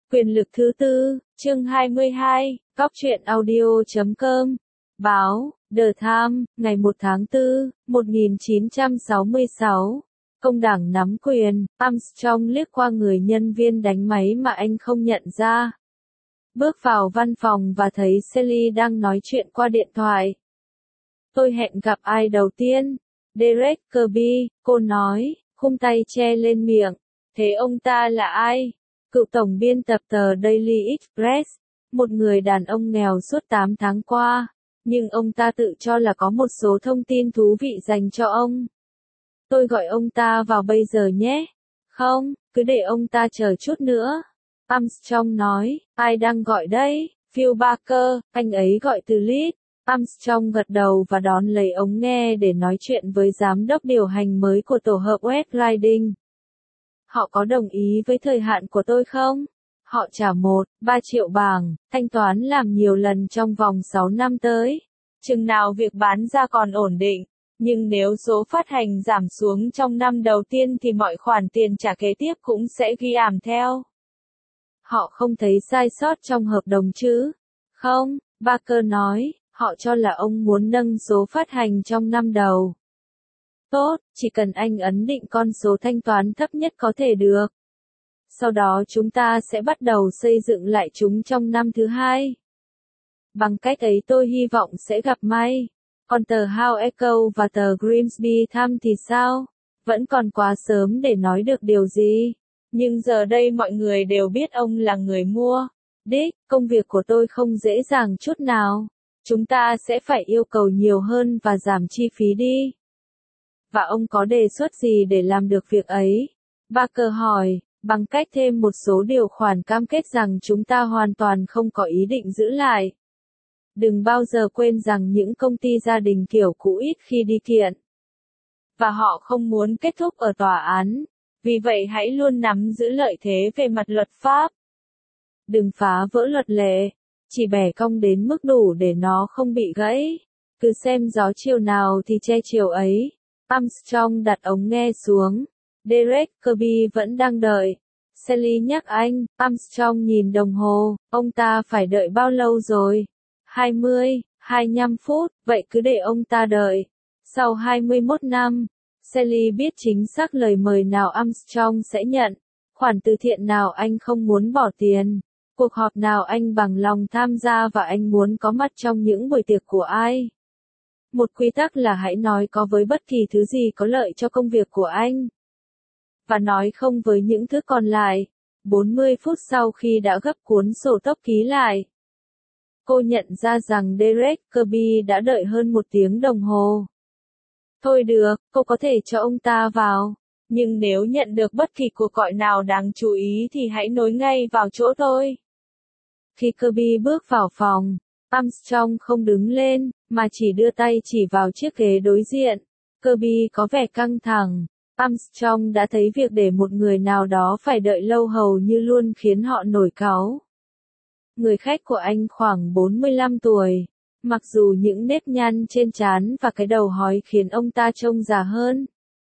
Quyền lực thứ tư, chương 22, Góc truyện audio.com. Báo, The Times, ngày 1 tháng 4, 1966. Công đảng nắm quyền, Armstrong liếc qua người nhân viên đánh máy mà anh không nhận ra. Bước vào văn phòng và thấy Sally đang nói chuyện qua điện thoại. Tôi hẹn gặp ai đầu tiên? Derek Kirby, cô nói, khum tay che lên miệng. Thế ông ta là ai? Cựu tổng biên tập tờ Daily Express, một người đàn ông nghèo suốt 8 tháng qua, nhưng ông ta tự cho là có một số thông tin thú vị dành cho ông. Tôi gọi ông ta vào bây giờ nhé. Không, cứ để ông ta chờ chút nữa. Armstrong nói, ai đang gọi đấy? Phil Barker, anh ấy gọi từ Leeds. Armstrong gật đầu và đón lấy ống nghe để nói chuyện với giám đốc điều hành mới của tổ hợp West Riding. Họ có đồng ý với thời hạn của tôi không? Họ trả 1,3 triệu bảng, thanh toán làm nhiều lần trong vòng 6 năm tới. Chừng nào việc bán ra còn ổn định, nhưng nếu số phát hành giảm xuống trong năm đầu tiên thì mọi khoản tiền trả kế tiếp cũng sẽ ghi ảm theo. Họ không thấy sai sót trong hợp đồng chứ? Không, Barker nói, họ cho là ông muốn nâng số phát hành trong năm đầu. Tốt, chỉ cần anh ấn định con số thanh toán thấp nhất có thể được. Sau đó chúng ta sẽ bắt đầu xây dựng lại chúng trong năm thứ hai. Bằng cách ấy tôi hy vọng sẽ gặp may. Còn tờ How Echo và tờ Grimsby Times thì sao? Vẫn còn quá sớm để nói được điều gì. Nhưng giờ đây mọi người đều biết ông là người mua. Dick, công việc của tôi không dễ dàng chút nào. Chúng ta sẽ phải yêu cầu nhiều hơn và giảm chi phí đi. Và ông có đề xuất gì để làm được việc ấy? Barker hỏi, bằng cách thêm một số điều khoản cam kết rằng chúng ta hoàn toàn không có ý định giữ lại. Đừng bao giờ quên rằng những công ty gia đình kiểu cũ ít khi đi kiện. Và họ không muốn kết thúc ở tòa án. Vì vậy hãy luôn nắm giữ lợi thế về mặt luật pháp. Đừng phá vỡ luật lệ. Chỉ bẻ cong đến mức đủ để nó không bị gãy. Cứ xem gió chiều nào thì che chiều ấy. Armstrong đặt ống nghe xuống. Derek Kirby vẫn đang đợi. Sally nhắc anh. Armstrong nhìn đồng hồ. Ông ta phải đợi bao lâu rồi? 25 phút. Vậy cứ để ông ta đợi. Sau 21 năm, Sally biết chính xác lời mời nào Armstrong sẽ nhận. Khoản từ thiện nào anh không muốn bỏ tiền. Cuộc họp nào anh bằng lòng tham gia và anh muốn có mặt trong những buổi tiệc của ai. Một quy tắc là hãy nói có với bất kỳ thứ gì có lợi cho công việc của anh. Và nói không với những thứ còn lại. 40 phút sau khi đã gấp cuốn sổ tốc ký lại. Cô nhận ra rằng Derek Kirby đã đợi hơn 1 tiếng đồng hồ. Thôi được, cô có thể cho ông ta vào. Nhưng nếu nhận được bất kỳ cuộc gọi nào đáng chú ý thì hãy nối ngay vào chỗ tôi. Khi Kirby bước vào phòng, Armstrong không đứng lên, mà chỉ đưa tay chỉ vào chiếc ghế đối diện. Kirby có vẻ căng thẳng. Armstrong đã thấy việc để một người nào đó phải đợi lâu hầu như luôn khiến họ nổi cáu. Người khách của anh khoảng 45 tuổi. Mặc dù những nếp nhăn trên trán và cái đầu hói khiến ông ta trông già hơn.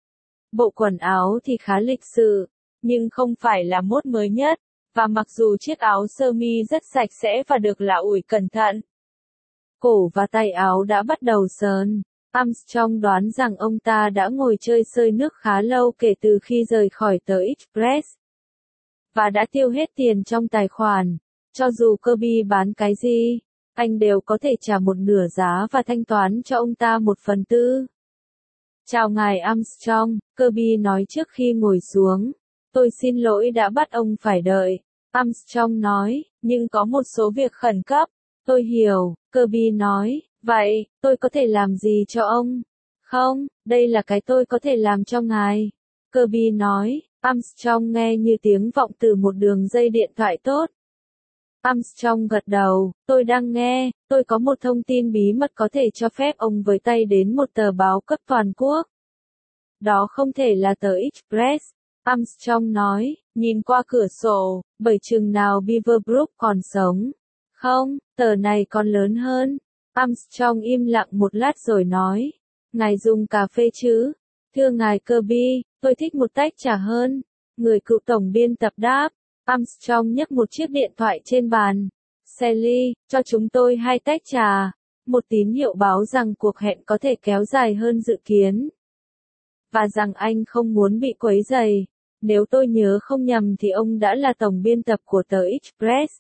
Bộ quần áo thì khá lịch sự, nhưng không phải là mốt mới nhất. Và mặc dù chiếc áo sơ mi rất sạch sẽ và được lạ ủi cẩn thận. Cổ và tay áo đã bắt đầu sờn. Armstrong đoán rằng ông ta đã ngồi chơi sơi nước khá lâu kể từ khi rời khỏi tờ Express. Và đã tiêu hết tiền trong tài khoản. Cho dù Kirby bán cái gì, anh đều có thể trả một nửa giá và thanh toán cho ông ta 1/4. Chào ngài Armstrong, Kirby nói trước khi ngồi xuống. Tôi xin lỗi đã bắt ông phải đợi. Armstrong nói, nhưng có một số việc khẩn cấp. Tôi hiểu, Kirby nói, vậy, tôi có thể làm gì cho ông? Không, đây là cái tôi có thể làm cho ngài. Kirby nói, Armstrong nghe như tiếng vọng từ một đường dây điện thoại tốt. Armstrong gật đầu, tôi đang nghe, tôi có một thông tin bí mật có thể cho phép ông với tay đến một tờ báo cấp toàn quốc. Đó không thể là tờ Express. Armstrong nói, nhìn qua cửa sổ, bởi chừng nào Beaverbrook còn sống. Không, tờ này còn lớn hơn. Armstrong im lặng một lát rồi nói, ngài dùng cà phê chứ? Thưa ngài Kirby, tôi thích một tách trà hơn. Người cựu tổng biên tập đáp, Armstrong nhấc một chiếc điện thoại trên bàn. Sally, cho chúng tôi 2 tách trà. Một tín hiệu báo rằng cuộc hẹn có thể kéo dài hơn dự kiến. Và rằng anh không muốn bị quấy rầy. Nếu tôi nhớ không nhầm thì ông đã là tổng biên tập của tờ Express.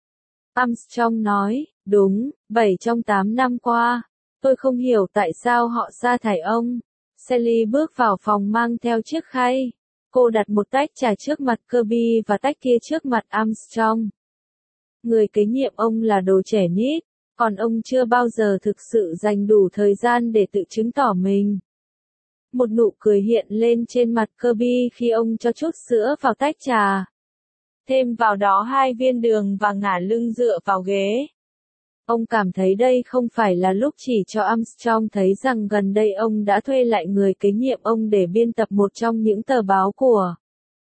Armstrong nói, đúng, 7 trong 8 năm qua. Tôi không hiểu tại sao họ sa thải ông. Sally bước vào phòng mang theo chiếc khay. Cô đặt một tách trà trước mặt Kirby và tách kia trước mặt Armstrong. Người kế nhiệm ông là đồ trẻ nít, còn ông chưa bao giờ thực sự dành đủ thời gian để tự chứng tỏ mình. Một nụ cười hiện lên trên mặt Kirby khi ông cho chút sữa vào tách trà. Thêm vào đó 2 viên đường và ngả lưng dựa vào ghế. Ông cảm thấy đây không phải là lúc chỉ cho Armstrong thấy rằng gần đây ông đã thuê lại người kế nhiệm ông để biên tập một trong những tờ báo của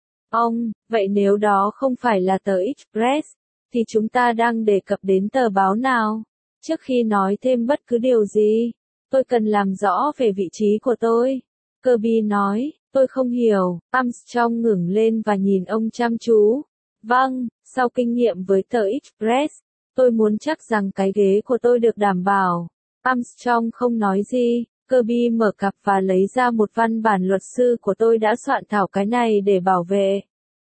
ông. Vậy nếu đó không phải là tờ Express, thì chúng ta đang đề cập đến tờ báo nào? Trước khi nói thêm bất cứ điều gì, tôi cần làm rõ về vị trí của tôi. Kirby nói, tôi không hiểu. Armstrong ngẩng lên và nhìn ông chăm chú. Vâng, sau kinh nghiệm với tờ Express, tôi muốn chắc rằng cái ghế của tôi được đảm bảo. Armstrong không nói gì. Kirby mở cặp và lấy ra một văn bản luật sư của tôi đã soạn thảo cái này để bảo vệ.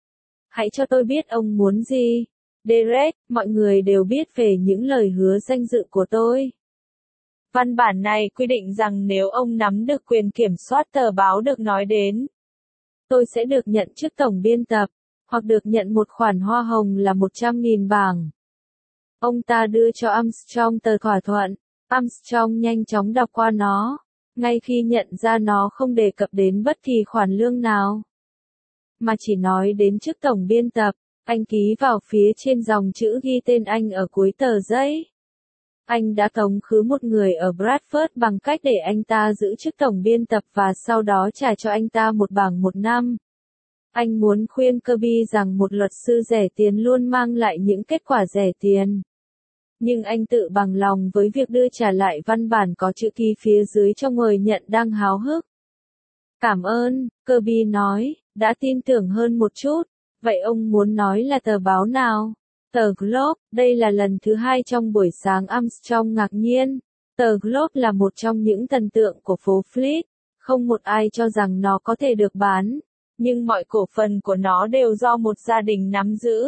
Hãy cho tôi biết ông muốn gì. Derek, mọi người đều biết về những lời hứa danh dự của tôi. Văn bản này quy định rằng nếu ông nắm được quyền kiểm soát tờ báo được nói đến, tôi sẽ được nhận chức tổng biên tập, hoặc được nhận một khoản hoa hồng là 100.000 bảng. Ông ta đưa cho Armstrong tờ thỏa thuận. Armstrong nhanh chóng đọc qua nó, ngay khi nhận ra nó không đề cập đến bất kỳ khoản lương nào, mà chỉ nói đến chức tổng biên tập. Anh ký vào phía trên dòng chữ ghi tên anh ở cuối tờ giấy. Anh đã tống khứ một người ở Bradford bằng cách để anh ta giữ chức tổng biên tập và sau đó trả cho anh ta 1 bảng 1 năm. Anh muốn khuyên Kirby rằng một luật sư rẻ tiền luôn mang lại những kết quả rẻ tiền. Nhưng anh tự bằng lòng với việc đưa trả lại văn bản có chữ ký phía dưới cho người nhận đang háo hức. Cảm ơn, Kirby nói, đã tin tưởng hơn một chút. Vậy ông muốn nói là tờ báo nào? Tờ Globe, đây là lần thứ 2 trong buổi sáng. Armstrong ngạc nhiên. Tờ Globe là một trong những thần tượng của phố Fleet. Không một ai cho rằng nó có thể được bán. Nhưng mọi cổ phần của nó đều do một gia đình nắm giữ.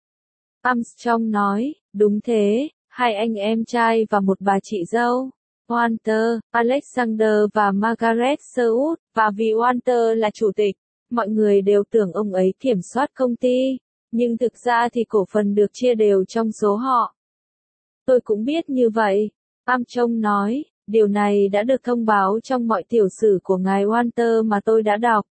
Armstrong nói, đúng thế, 2 anh em trai và một bà chị dâu. Walter, Alexander và Margaret Sherwood, và vì Walter là chủ tịch, mọi người đều tưởng ông ấy kiểm soát công ty, nhưng thực ra thì cổ phần được chia đều trong số họ. Tôi cũng biết như vậy, Armstrong nói, điều này đã được thông báo trong mọi tiểu sử của ngài Walter mà tôi đã đọc.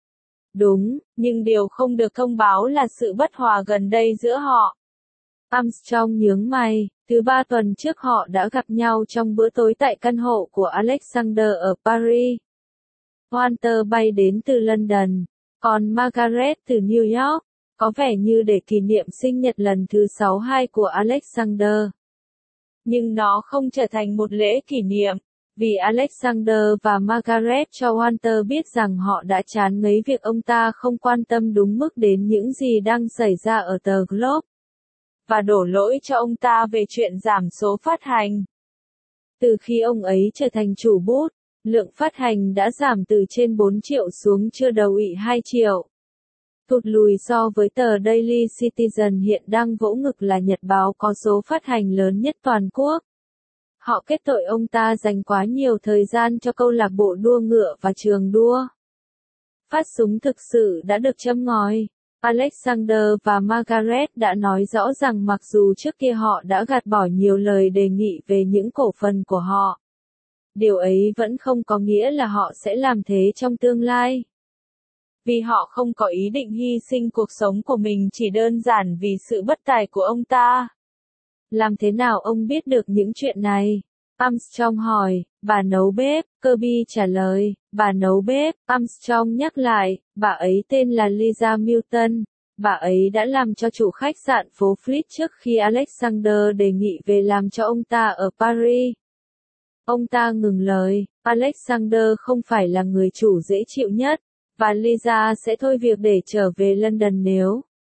Đúng, nhưng điều không được thông báo là sự bất hòa gần đây giữa họ. Armstrong nhướng mày, thứ 3 tuần trước họ đã gặp nhau trong bữa tối tại căn hộ của Alexander ở Paris. Walter bay đến từ London, còn Margaret từ New York, có vẻ như để kỷ niệm sinh nhật lần thứ 62 của Alexander. Nhưng nó không trở thành một lễ kỷ niệm, vì Alexander và Margaret cho Walter biết rằng họ đã chán ngấy việc ông ta không quan tâm đúng mức đến những gì đang xảy ra ở tờ Globe, và đổ lỗi cho ông ta về chuyện giảm số phát hành. Từ khi ông ấy trở thành chủ bút, lượng phát hành đã giảm từ trên 4 triệu xuống chưa đầu ị 2 triệu. Tụt lùi so với tờ Daily Citizen hiện đang vỗ ngực là nhật báo có số phát hành lớn nhất toàn quốc. Họ kết tội ông ta dành quá nhiều thời gian cho câu lạc bộ đua ngựa và trường đua. Phát súng thực sự đã được châm ngòi. Alexander và Margaret đã nói rõ rằng mặc dù trước kia họ đã gạt bỏ nhiều lời đề nghị về những cổ phần của họ, điều ấy vẫn không có nghĩa là họ sẽ làm thế trong tương lai. Vì họ không có ý định hy sinh cuộc sống của mình chỉ đơn giản vì sự bất tài của ông ta. Làm thế nào ông biết được những chuyện này? Armstrong hỏi, bà nấu bếp, Kirby trả lời, bà nấu bếp, Armstrong nhắc lại, bà ấy tên là Lisa Milton, bà ấy đã làm cho chủ khách sạn phố Fleet trước khi Alexander đề nghị về làm cho ông ta ở Paris. Ông ta ngừng lời, Alexander không phải là người chủ dễ chịu nhất, và Lisa sẽ thôi việc để trở về London nếu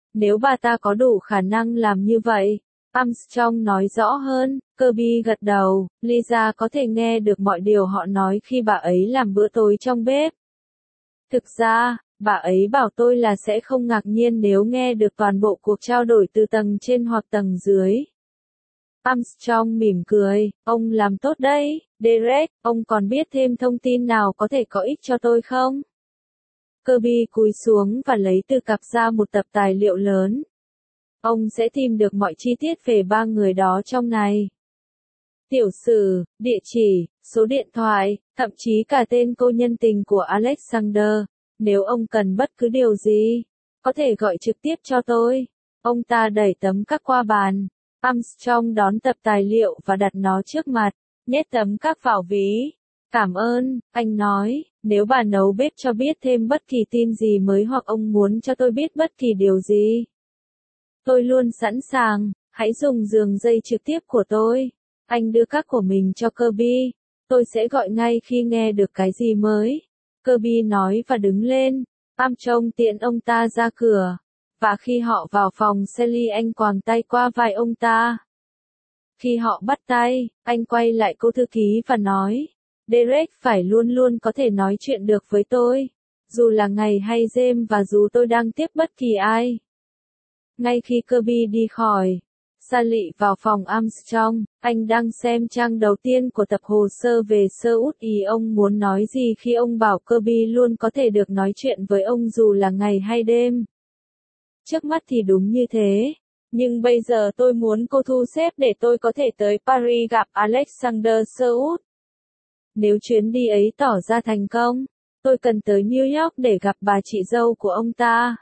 Nếu bà ta có đủ khả năng làm như vậy. Armstrong nói rõ hơn, Kirby gật đầu, Lisa có thể nghe được mọi điều họ nói khi bà ấy làm bữa tối trong bếp. Thực ra, bà ấy bảo tôi là sẽ không ngạc nhiên nếu nghe được toàn bộ cuộc trao đổi từ tầng trên hoặc tầng dưới. Armstrong mỉm cười, ông làm tốt đấy, Derek, ông còn biết thêm thông tin nào có thể có ích cho tôi không? Kirby cúi xuống và lấy từ cặp ra một tập tài liệu lớn. Ông sẽ tìm được mọi chi tiết về ba người đó trong này. Tiểu sử, địa chỉ, số điện thoại, thậm chí cả tên cô nhân tình của Alexander. Nếu ông cần bất cứ điều gì, có thể gọi trực tiếp cho tôi. Ông ta đẩy tấm các qua bàn. Armstrong đón tập tài liệu và đặt nó trước mặt, nhét tấm các vào ví. Cảm ơn, anh nói, nếu bà nấu bếp cho biết thêm bất kỳ tin gì mới hoặc ông muốn cho tôi biết bất kỳ điều gì. Tôi luôn sẵn sàng, hãy dùng giường dây trực tiếp của tôi. Anh đưa các của mình cho Kirby. Tôi sẽ gọi ngay khi nghe được cái gì mới. Kirby nói và đứng lên. Armstrong tiện ông ta ra cửa. Và khi họ vào phòng Sally anh quàng tay qua vai ông ta. Khi họ bắt tay, anh quay lại cô thư ký và nói. Derek phải luôn luôn có thể nói chuyện được với tôi. Dù là ngày hay đêm và dù tôi đang tiếp bất kỳ ai. Ngay khi Kirby đi khỏi, Sally vào phòng Armstrong, anh đang xem trang đầu tiên của tập hồ sơ về sơ út ý ông muốn nói gì khi ông bảo Kirby luôn có thể được nói chuyện với ông dù là ngày hay đêm. Trước mắt thì đúng như thế, nhưng bây giờ tôi muốn cô thu xếp để tôi có thể tới Paris gặp Alexander Seuss. Nếu chuyến đi ấy tỏ ra thành công, tôi cần tới New York để gặp bà chị dâu của ông ta.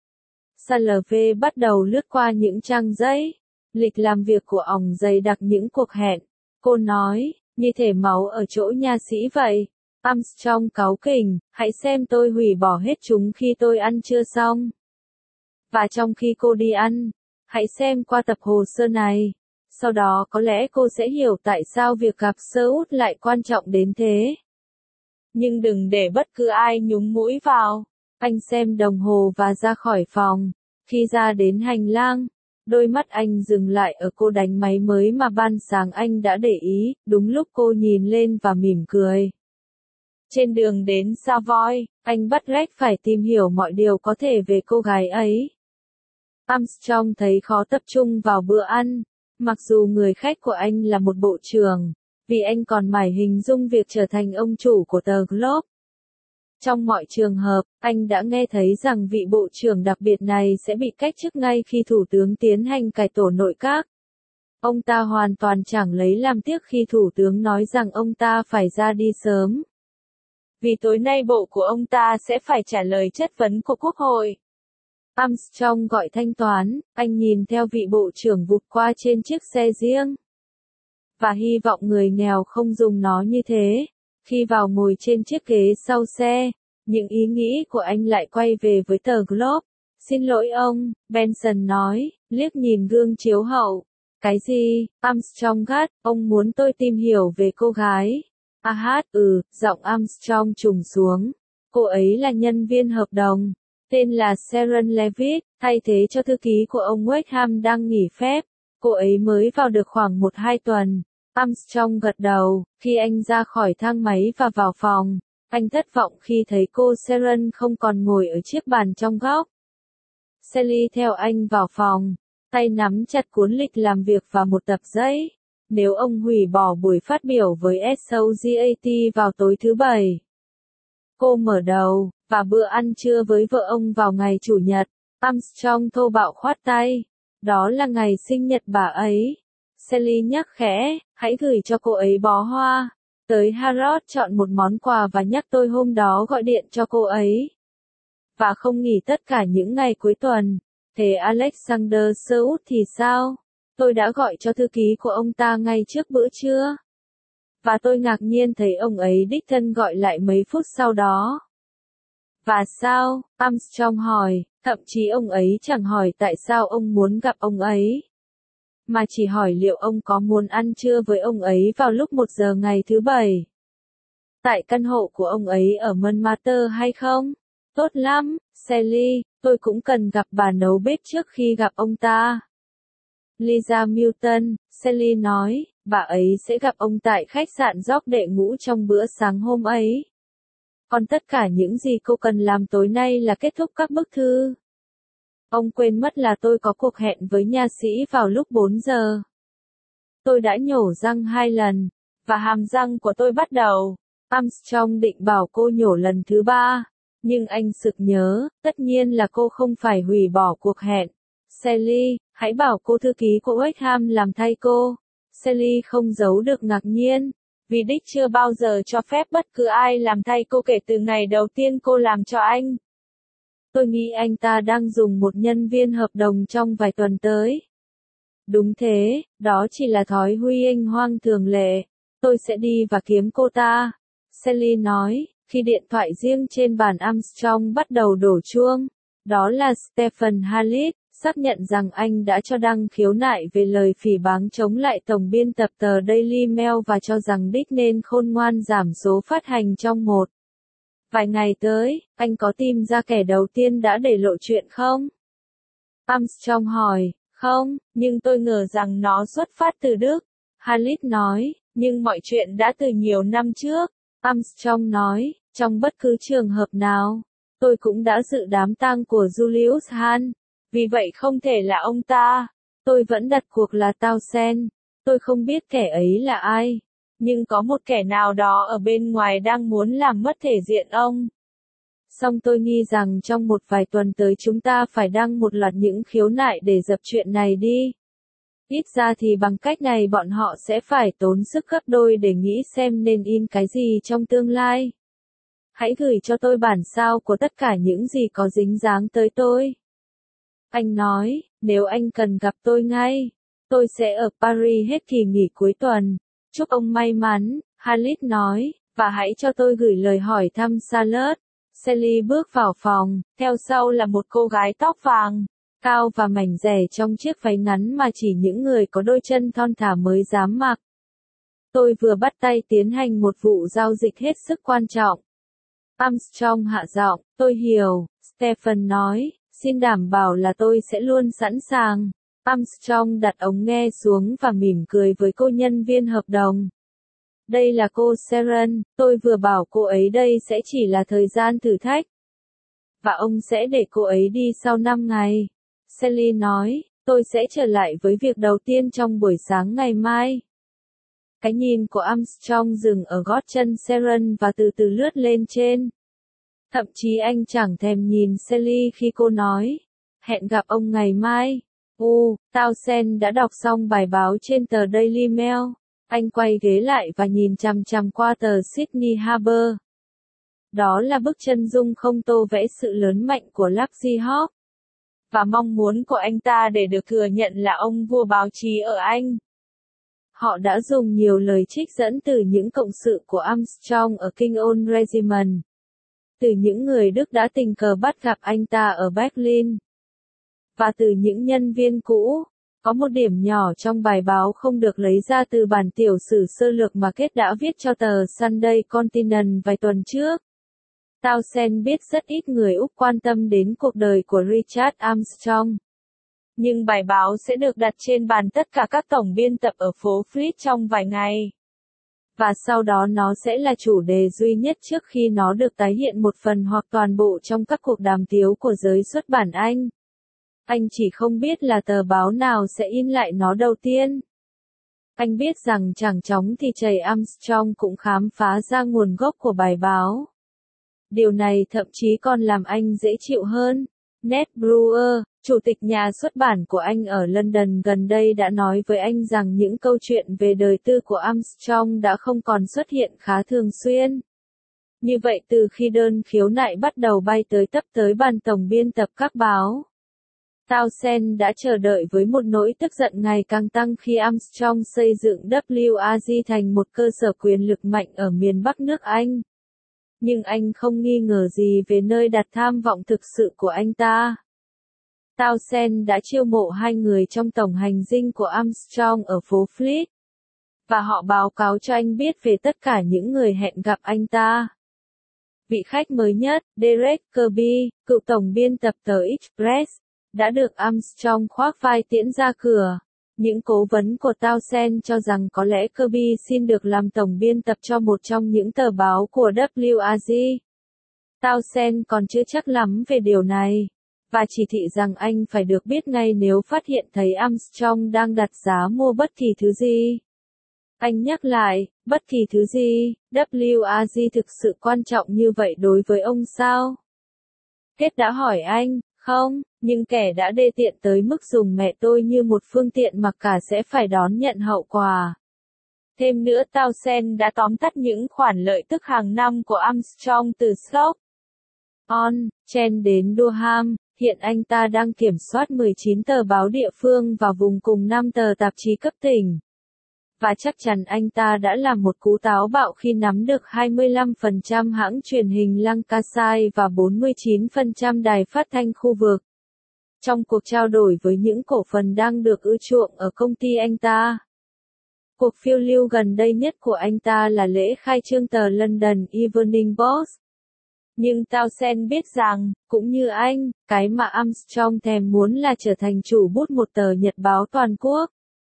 Salve bắt đầu lướt qua những trang giấy. Lịch làm việc của ổng dày đặc những cuộc hẹn. Cô nói, như thể máu ở chỗ nha sĩ vậy. Armstrong cáu kỉnh, hãy xem tôi hủy bỏ hết chúng khi tôi ăn trưa xong. Và trong khi cô đi ăn, hãy xem qua tập hồ sơ này. Sau đó có lẽ cô sẽ hiểu tại sao việc gặp Seuss lại quan trọng đến thế. Nhưng đừng để bất cứ ai nhúng mũi vào. Anh xem đồng hồ và ra khỏi phòng. Khi ra đến hành lang, đôi mắt anh dừng lại ở cô đánh máy mới mà ban sáng anh đã để ý, đúng lúc cô nhìn lên và mỉm cười. Trên đường đến Savoy, anh bắt Greg phải tìm hiểu mọi điều có thể về cô gái ấy. Armstrong thấy khó tập trung vào bữa ăn, mặc dù người khách của anh là một bộ trưởng, vì anh còn mải hình dung việc trở thành ông chủ của tờ Globe. Trong mọi trường hợp, anh đã nghe thấy rằng vị bộ trưởng đặc biệt này sẽ bị cách chức ngay khi thủ tướng tiến hành cải tổ nội các. Ông ta hoàn toàn chẳng lấy làm tiếc khi thủ tướng nói rằng ông ta phải ra đi sớm. Vì tối nay bộ của ông ta sẽ phải trả lời chất vấn của Quốc hội. Armstrong gọi thanh toán, anh nhìn theo vị bộ trưởng vụt qua trên chiếc xe riêng. Và hy vọng người nghèo không dùng nó như thế. Khi vào ngồi trên chiếc ghế sau xe, những ý nghĩ của anh lại quay về với tờ Globe. Xin lỗi ông, Benson nói, liếc nhìn gương chiếu hậu. Cái gì? Armstrong gắt, ông muốn tôi tìm hiểu về cô gái. Giọng Armstrong trùng xuống. Cô ấy là nhân viên hợp đồng. Tên là Sharon Levitt, thay thế cho thư ký của ông Wickham đang nghỉ phép. Cô ấy mới vào được khoảng 1-2 tuần. Armstrong gật đầu, khi anh ra khỏi thang máy và vào phòng, anh thất vọng khi thấy cô Sharon không còn ngồi ở chiếc bàn trong góc. Sally theo anh vào phòng, tay nắm chặt cuốn lịch làm việc và một tập giấy. Nếu ông hủy bỏ buổi phát biểu với SOGAT vào tối thứ Bảy. Cô mở đầu, và bữa ăn trưa với vợ ông vào ngày Chủ nhật. Armstrong thô bạo khoát tay. Đó là ngày sinh nhật bà ấy. Sally nhắc khẽ, hãy gửi cho cô ấy bó hoa. Tới Harrods chọn một món quà và nhắc tôi hôm đó gọi điện cho cô ấy. Và không nghỉ tất cả những ngày cuối tuần. Thế Alexander Seuss thì sao? Tôi đã gọi cho thư ký của ông ta ngay trước bữa trưa. Và tôi ngạc nhiên thấy ông ấy đích thân gọi lại mấy phút sau đó. Và sao? Armstrong hỏi, thậm chí ông ấy chẳng hỏi tại sao ông muốn gặp ông ấy. Mà chỉ hỏi liệu ông có muốn ăn trưa với ông ấy vào lúc 1 giờ ngày thứ Bảy. Tại căn hộ của ông ấy ở Montmartre hay không? Tốt lắm, Sally, Tôi cũng cần gặp bà nấu bếp trước khi gặp ông ta. Lisa Milton, Sally nói, bà ấy sẽ gặp ông tại khách sạn York để ngủ trong bữa sáng hôm ấy. Còn tất cả những gì cô cần làm tối nay là kết thúc các bức thư. Ông quên mất là tôi có cuộc hẹn với nha sĩ vào lúc 4 giờ. Tôi đã nhổ răng 2 lần, và hàm răng của tôi bắt đầu. Armstrong định bảo cô nhổ lần thứ 3, nhưng anh sực nhớ, tất nhiên là cô không phải hủy bỏ cuộc hẹn. Sally, hãy bảo cô thư ký của Wickham làm thay cô. Sally không giấu được ngạc nhiên, vì Dick chưa bao giờ cho phép bất cứ ai làm thay cô kể từ ngày đầu tiên cô làm cho anh. Tôi nghĩ anh ta đang dùng một nhân viên hợp đồng trong vài tuần tới. Đúng thế, đó chỉ là thói Huy Anh hoang thường lệ. Tôi sẽ đi và kiếm cô ta. Sally nói, khi điện thoại riêng trên bàn Armstrong bắt đầu đổ chuông. Đó là Stephen Hallit, xác nhận rằng anh đã cho đăng khiếu nại về lời phỉ báng chống lại tổng biên tập tờ Daily Mail và cho rằng Dick nên khôn ngoan giảm số phát hành trong một vài ngày tới. Anh có tìm ra kẻ đầu tiên đã để lộ chuyện không? Armstrong hỏi, không, nhưng tôi ngờ rằng nó xuất phát từ Đức. Hallit nói, nhưng mọi chuyện đã từ nhiều năm trước. Armstrong nói, trong bất cứ trường hợp nào, tôi cũng đã dự đám tang của Julius Hahn, vì vậy không thể là ông ta. Tôi vẫn đặt cuộc là Townsend. Tôi không biết kẻ ấy là ai, nhưng có một kẻ nào đó ở bên ngoài đang muốn làm mất thể diện ông. Song tôi nghi rằng trong một vài tuần tới chúng ta phải đăng một loạt những khiếu nại để dập chuyện này đi. Ít ra thì bằng cách này bọn họ sẽ phải tốn sức gấp đôi để nghĩ xem nên in cái gì trong tương lai. Hãy gửi cho tôi bản sao của tất cả những gì có dính dáng tới tôi. Anh nói, nếu anh cần gặp tôi ngay, tôi sẽ ở Paris hết kỳ nghỉ cuối tuần. Chúc ông may mắn, Hallit nói, và hãy cho tôi gửi lời hỏi thăm Charlotte. Sally bước vào phòng, theo sau là một cô gái tóc vàng, cao và mảnh dẻ trong chiếc váy ngắn mà chỉ những người có đôi chân thon thả mới dám mặc. Tôi vừa bắt tay tiến hành một vụ giao dịch hết sức quan trọng. Armstrong hạ giọng, tôi hiểu, Stephen nói, xin đảm bảo là tôi sẽ luôn sẵn sàng. Armstrong đặt ống nghe xuống và mỉm cười với cô nhân viên hợp đồng. Đây là cô Sharon, tôi vừa bảo cô ấy đây sẽ chỉ là thời gian thử thách. Và ông sẽ để cô ấy đi sau 5 ngày. Sally nói, tôi sẽ trở lại với việc đầu tiên trong buổi sáng ngày mai. Cái nhìn của Armstrong dừng ở gót chân Sharon và từ từ lướt lên trên. Thậm chí anh chẳng thèm nhìn Sally khi cô nói, hẹn gặp ông ngày mai. Townsend đã đọc xong bài báo trên tờ Daily Mail. Anh quay ghế lại và nhìn chằm chằm qua tờ Sydney Harbour. Đó là bức chân dung không tô vẽ sự lớn mạnh của Luxy Hawk. Và mong muốn của anh ta để được thừa nhận là ông vua báo chí ở Anh. Họ đã dùng nhiều lời trích dẫn từ những cộng sự của Armstrong ở King Old Regiment. Từ những người Đức đã tình cờ bắt gặp anh ta ở Berlin. Và từ những nhân viên cũ. Có một điểm nhỏ trong bài báo không được lấy ra từ bản tiểu sử sơ lược mà Kết đã viết cho tờ Sunday Continent vài tuần trước. Townsend biết rất ít người Úc quan tâm đến cuộc đời của Richard Armstrong. Nhưng bài báo sẽ được đặt trên bàn tất cả các tổng biên tập ở phố Fleet trong vài ngày. Và sau đó nó sẽ là chủ đề duy nhất trước khi nó được tái hiện một phần hoặc toàn bộ trong các cuộc đàm tiếu của giới xuất bản Anh. Anh chỉ không biết là tờ báo nào sẽ in lại nó đầu tiên. Anh biết rằng chẳng chóng thì chầy Armstrong cũng khám phá ra nguồn gốc của bài báo. Điều này thậm chí còn làm anh dễ chịu hơn. Ned Brewer, chủ tịch nhà xuất bản của anh ở London gần đây đã nói với anh rằng những câu chuyện về đời tư của Armstrong đã không còn xuất hiện khá thường xuyên. Như vậy từ khi đơn khiếu nại bắt đầu bay tới tấp tới bàn tổng biên tập các báo. Townsend đã chờ đợi với một nỗi tức giận ngày càng tăng khi Armstrong xây dựng WAG thành một cơ sở quyền lực mạnh ở miền Bắc nước Anh. Nhưng anh không nghi ngờ gì về nơi đặt tham vọng thực sự của anh ta. Townsend đã chiêu mộ 2 người trong tổng hành dinh của Armstrong ở phố Fleet. Và họ báo cáo cho anh biết về tất cả những người hẹn gặp anh ta. Vị khách mới nhất, Derek Kirby, cựu tổng biên tập tờ Express, đã được Armstrong khoác vai tiễn ra cửa. Những cố vấn của Townsend cho rằng có lẽ Kirby xin được làm tổng biên tập cho một trong những tờ báo của WAG. Townsend còn chưa chắc lắm về điều này, và chỉ thị rằng anh phải được biết ngay nếu phát hiện thấy Armstrong đang đặt giá mua bất kỳ thứ gì. Anh nhắc lại, bất kỳ thứ gì, WAG thực sự quan trọng như vậy đối với ông sao? Kết đã hỏi anh, không, nhưng kẻ đã đê tiện tới mức dùng mẹ tôi như một phương tiện mặc cả sẽ phải đón nhận hậu quả. Thêm nữa Townsend đã tóm tắt những khoản lợi tức hàng năm của Armstrong từ Stock On Trent đến Durham. Hiện anh ta đang kiểm soát 19 tờ báo địa phương và vùng cùng 5 tờ tạp chí cấp tỉnh. Và chắc chắn anh ta đã làm một cú táo bạo khi nắm được 25% hãng truyền hình Lancashire và 49% đài phát thanh khu vực. Trong cuộc trao đổi với những cổ phần đang được ưa chuộng ở công ty anh ta. Cuộc phiêu lưu gần đây nhất của anh ta là lễ khai trương tờ London Evening Post. Nhưng Townsend biết rằng, cũng như anh, cái mà Armstrong thèm muốn là trở thành chủ bút một tờ nhật báo toàn quốc.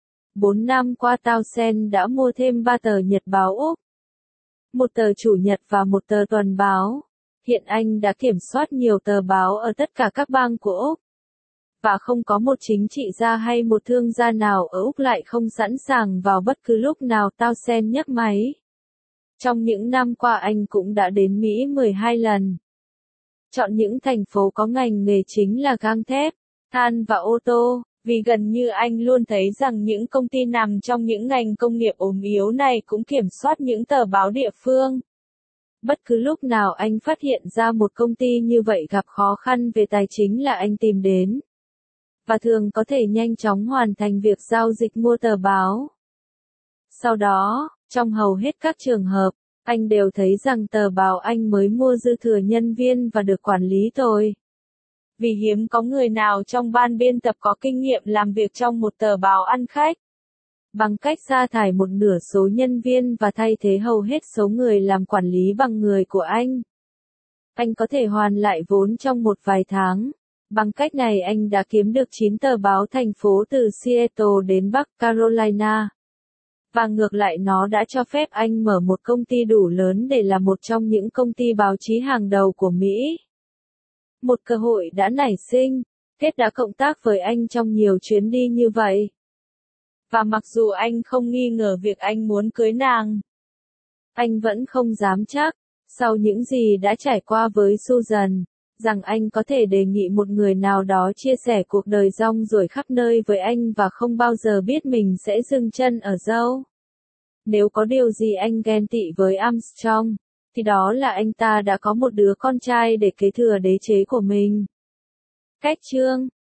4 năm qua Townsend đã mua thêm 3 tờ nhật báo Úc, một tờ chủ nhật và một tờ tuần báo. Hiện anh đã kiểm soát nhiều tờ báo ở tất cả các bang của Úc. Và không có một chính trị gia hay một thương gia nào ở Úc lại không sẵn sàng vào bất cứ lúc nào Townsend nhấc máy. Trong những năm qua anh cũng đã đến Mỹ 12 lần. Chọn những thành phố có ngành nghề chính là gang thép, than và ô tô, vì gần như anh luôn thấy rằng những công ty nằm trong những ngành công nghiệp ốm yếu này cũng kiểm soát những tờ báo địa phương. Bất cứ lúc nào anh phát hiện ra một công ty như vậy gặp khó khăn về tài chính là anh tìm đến. Và thường có thể nhanh chóng hoàn thành việc giao dịch mua tờ báo. Sau đó, trong hầu hết các trường hợp, anh đều thấy rằng tờ báo anh mới mua dư thừa nhân viên và được quản lý tồi. Vì hiếm có người nào trong ban biên tập có kinh nghiệm làm việc trong một tờ báo ăn khách. Bằng cách sa thải một nửa số nhân viên và thay thế hầu hết số người làm quản lý bằng người của anh có thể hoàn lại vốn trong một vài tháng. Bằng cách này anh đã kiếm được 9 tờ báo thành phố từ Seattle đến Bắc Carolina. Và ngược lại nó đã cho phép anh mở một công ty đủ lớn để là một trong những công ty báo chí hàng đầu của Mỹ. Một cơ hội đã nảy sinh, Kết đã cộng tác với anh trong nhiều chuyến đi như vậy. Và mặc dù anh không nghi ngờ việc anh muốn cưới nàng, anh vẫn không dám chắc, sau những gì đã trải qua với Susan, rằng anh có thể đề nghị một người nào đó chia sẻ cuộc đời rong ruổi khắp nơi với anh và không bao giờ biết mình sẽ dừng chân ở đâu. Nếu có điều gì anh ghen tị với Armstrong, thì đó là anh ta đã có một đứa con trai để kế thừa đế chế của mình. Cách chương